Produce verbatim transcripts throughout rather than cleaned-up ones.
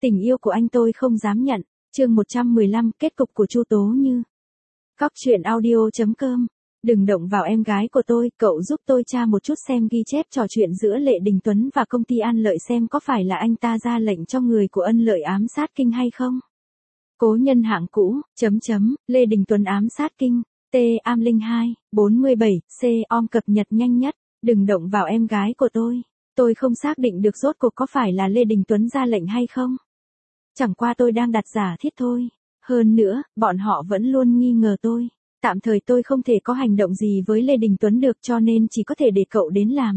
Tình yêu của anh tôi không dám nhận. Chương một trăm mười lăm, kết cục của Chu Tố Như. Cóc truyện audio chấm com. Đừng động vào em gái của tôi, cậu giúp tôi tra một chút xem ghi chép trò chuyện giữa Lệ Đình Tuấn và công ty An Lợi xem có phải là anh ta ra lệnh cho người của Ân Lợi ám sát Kinh hay không. Cố nhân hạng cũ, chấm chấm, Lê Đình Tuấn ám sát Kinh, T am linh hai, bốn mươi bảy, C om cập nhật nhanh nhất, đừng động vào em gái của tôi. Tôi không xác định được rốt cuộc có phải là Lê Đình Tuấn ra lệnh hay không. Chẳng qua tôi đang đặt giả thiết thôi. Hơn nữa, bọn họ vẫn luôn nghi ngờ tôi. Tạm thời tôi không thể có hành động gì với Lê Đình Tuấn được cho nên chỉ có thể để cậu đến làm.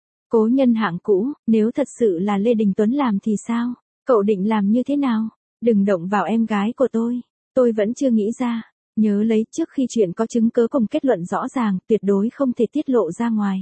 Cố nhân hạng cũ, nếu thật sự là Lê Đình Tuấn làm thì sao? Cậu định làm như thế nào? Đừng động vào em gái của tôi. Tôi vẫn chưa nghĩ ra. Nhớ lấy trước khi chuyện có chứng cứ cùng kết luận rõ ràng, tuyệt đối không thể tiết lộ ra ngoài.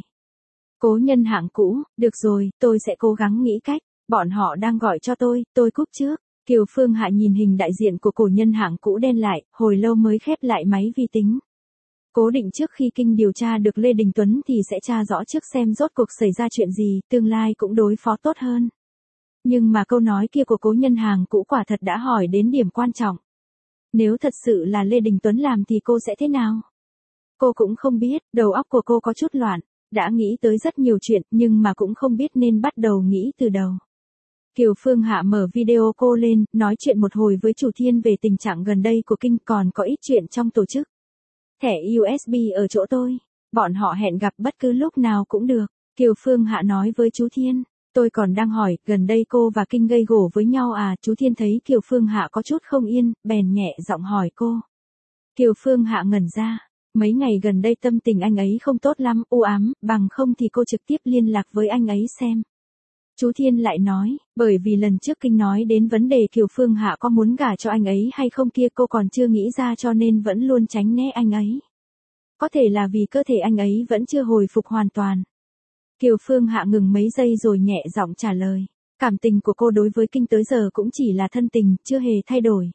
Cố nhân hạng cũ, được rồi, tôi sẽ cố gắng nghĩ cách. Bọn họ đang gọi cho tôi, tôi cúp trước. Kiều Phương Hạ nhìn hình đại diện của cổ nhân hạng cũ đen lại, hồi lâu mới khép lại máy vi tính. Cố định trước khi Kinh điều tra được Lê Đình Tuấn thì sẽ tra rõ trước xem rốt cuộc xảy ra chuyện gì, tương lai cũng đối phó tốt hơn. Nhưng mà câu nói kia của cố nhân hàng cũ quả thật đã hỏi đến điểm quan trọng. Nếu thật sự là Lê Đình Tuấn làm thì cô sẽ thế nào? Cô cũng không biết, đầu óc của cô có chút loạn, đã nghĩ tới rất nhiều chuyện nhưng mà cũng không biết nên bắt đầu nghĩ từ đầu. Kiều Phương Hạ mở video cô lên, nói chuyện một hồi với Chủ Thiên về tình trạng gần đây của Kinh, còn có ít chuyện trong tổ chức. Thẻ u ét bê ở chỗ tôi, bọn họ hẹn gặp bất cứ lúc nào cũng được. Kiều Phương Hạ nói với chú Thiên, tôi còn đang hỏi, gần đây cô và Kinh gây gổ với nhau à? Chú Thiên thấy Kiều Phương Hạ có chút không yên, bèn nhẹ giọng hỏi cô. Kiều Phương Hạ ngẩn ra, mấy ngày gần đây tâm tình anh ấy không tốt lắm, u ám, bằng không thì cô trực tiếp liên lạc với anh ấy xem. Chú Thiên lại nói, bởi vì lần trước Kinh nói đến vấn đề Kiều Phương Hạ có muốn gả cho anh ấy hay không kia cô còn chưa nghĩ ra cho nên vẫn luôn tránh né anh ấy. Có thể là vì cơ thể anh ấy vẫn chưa hồi phục hoàn toàn. Kiều Phương Hạ ngừng mấy giây rồi nhẹ giọng trả lời. Cảm tình của cô đối với Kinh tới giờ cũng chỉ là thân tình, chưa hề thay đổi.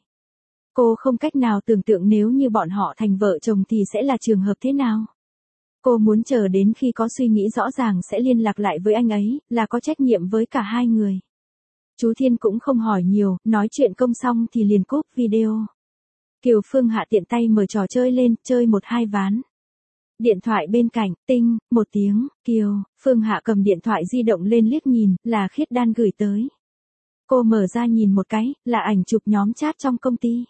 Cô không cách nào tưởng tượng nếu như bọn họ thành vợ chồng thì sẽ là trường hợp thế nào. Cô muốn chờ đến khi có suy nghĩ rõ ràng sẽ liên lạc lại với anh ấy, là có trách nhiệm với cả hai người. Chú Thiên cũng không hỏi nhiều, nói chuyện công xong thì liền cúp video. Kiều Phương Hạ tiện tay mở trò chơi lên, chơi một hai ván. Điện thoại bên cạnh, tinh, một tiếng, Kiều, Phương Hạ cầm điện thoại di động lên liếc nhìn, là Khiết Đan gửi tới. Cô mở ra nhìn một cái, là ảnh chụp nhóm chat trong công ty.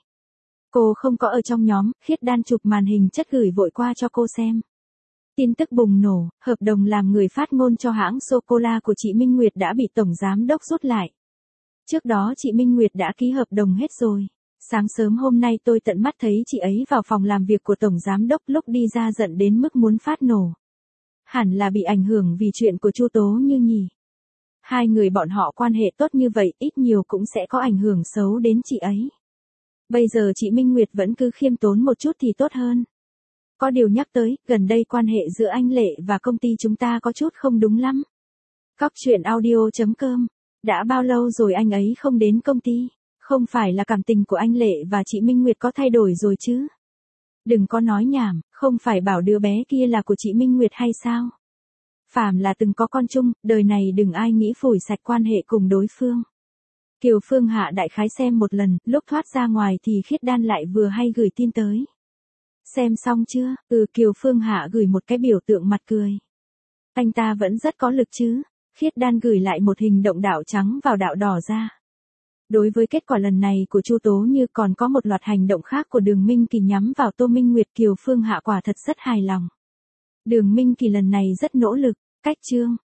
Cô không có ở trong nhóm, Khiết Đan chụp màn hình chất gửi vội qua cho cô xem. Tin tức bùng nổ, hợp đồng làm người phát ngôn cho hãng sô-cô-la của chị Minh Nguyệt đã bị Tổng Giám Đốc rút lại. Trước đó chị Minh Nguyệt đã ký hợp đồng hết rồi. Sáng sớm hôm nay tôi tận mắt thấy chị ấy vào phòng làm việc của Tổng Giám Đốc, lúc đi ra giận đến mức muốn phát nổ. Hẳn là bị ảnh hưởng vì chuyện của Chu Tố Như nhỉ. Hai người bọn họ quan hệ tốt như vậy ít nhiều cũng sẽ có ảnh hưởng xấu đến chị ấy. Bây giờ chị Minh Nguyệt vẫn cứ khiêm tốn một chút thì tốt hơn. Có điều nhắc tới, gần đây quan hệ giữa anh Lệ và công ty chúng ta có chút không đúng lắm. Cóc truyện audio chấm com. Đã bao lâu rồi anh ấy không đến công ty? Không phải là cảm tình của anh Lệ và chị Minh Nguyệt có thay đổi rồi chứ? Đừng có nói nhảm, không phải bảo đứa bé kia là của chị Minh Nguyệt hay sao? Phàm là từng có con chung, đời này đừng ai nghĩ phủi sạch quan hệ cùng đối phương. Kiều Phương Hạ đại khái xem một lần, lúc thoát ra ngoài thì Khiết Đan lại vừa hay gửi tin tới. Xem xong chưa? Ừ, Kiều Phương Hạ gửi một cái biểu tượng mặt cười. Anh ta vẫn rất có lực chứ? Khiết Đan gửi lại một hình động đạo trắng vào đạo đỏ ra. Đối với kết quả lần này của Chu Tố Như còn có một loạt hành động khác của Đường Minh Kỳ nhắm vào Tô Minh Nguyệt, Kiều Phương Hạ quả thật rất hài lòng. Đường Minh Kỳ lần này rất nỗ lực, cách chương.